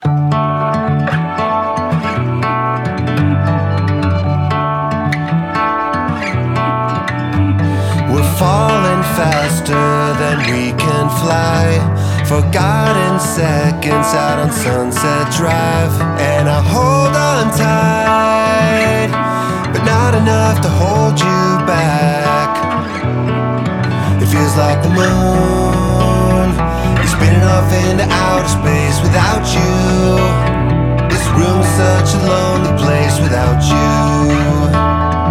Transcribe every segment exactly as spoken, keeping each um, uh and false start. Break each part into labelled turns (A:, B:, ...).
A: We're falling faster than we can fly. Forgotten seconds out on Sunset Drive. And I hold on tight, but not enough to hold you back. It feels like the moon is spinning off into outer space without you. This room's such a lonely place without you.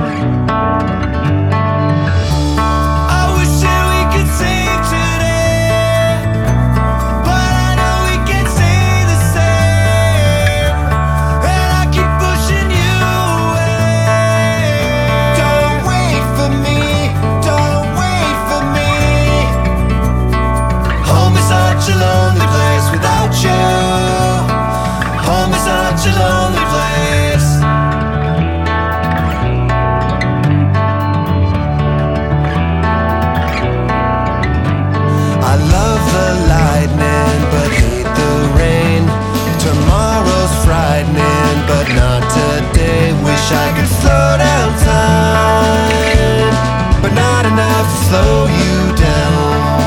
A: Such a lonely place without you. Home is such a lonely place. I love the lightning but hate the rain. Tomorrow's frightening but not today. Wish I could slow down time, but not enough to slow you down.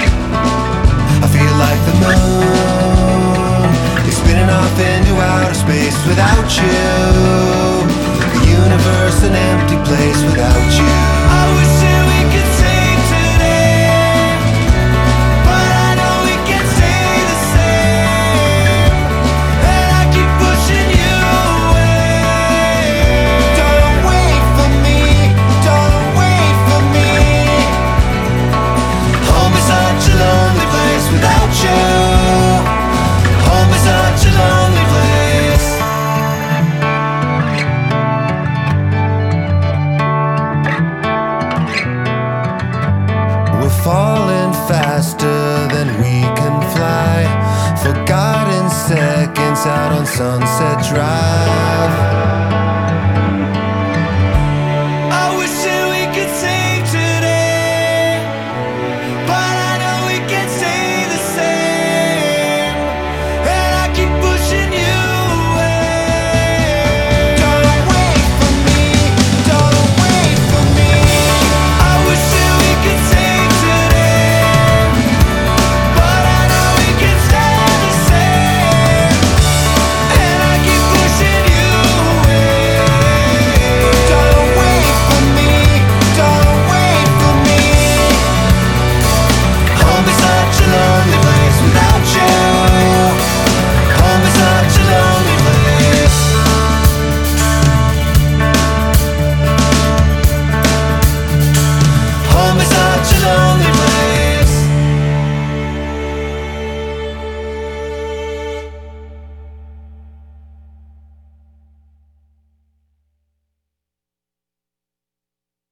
A: Like the moon is spinning off into outer space without you. The universe an empty place without you. I wish that we could save today, but I know we can't stay the same. And I keep pushing you away. Don't wait for me, don't wait for me. Home is such a lonely place without you. Home is such a lonely place. We're falling faster than we can fly. Forgotten seconds out on Sunset Drive.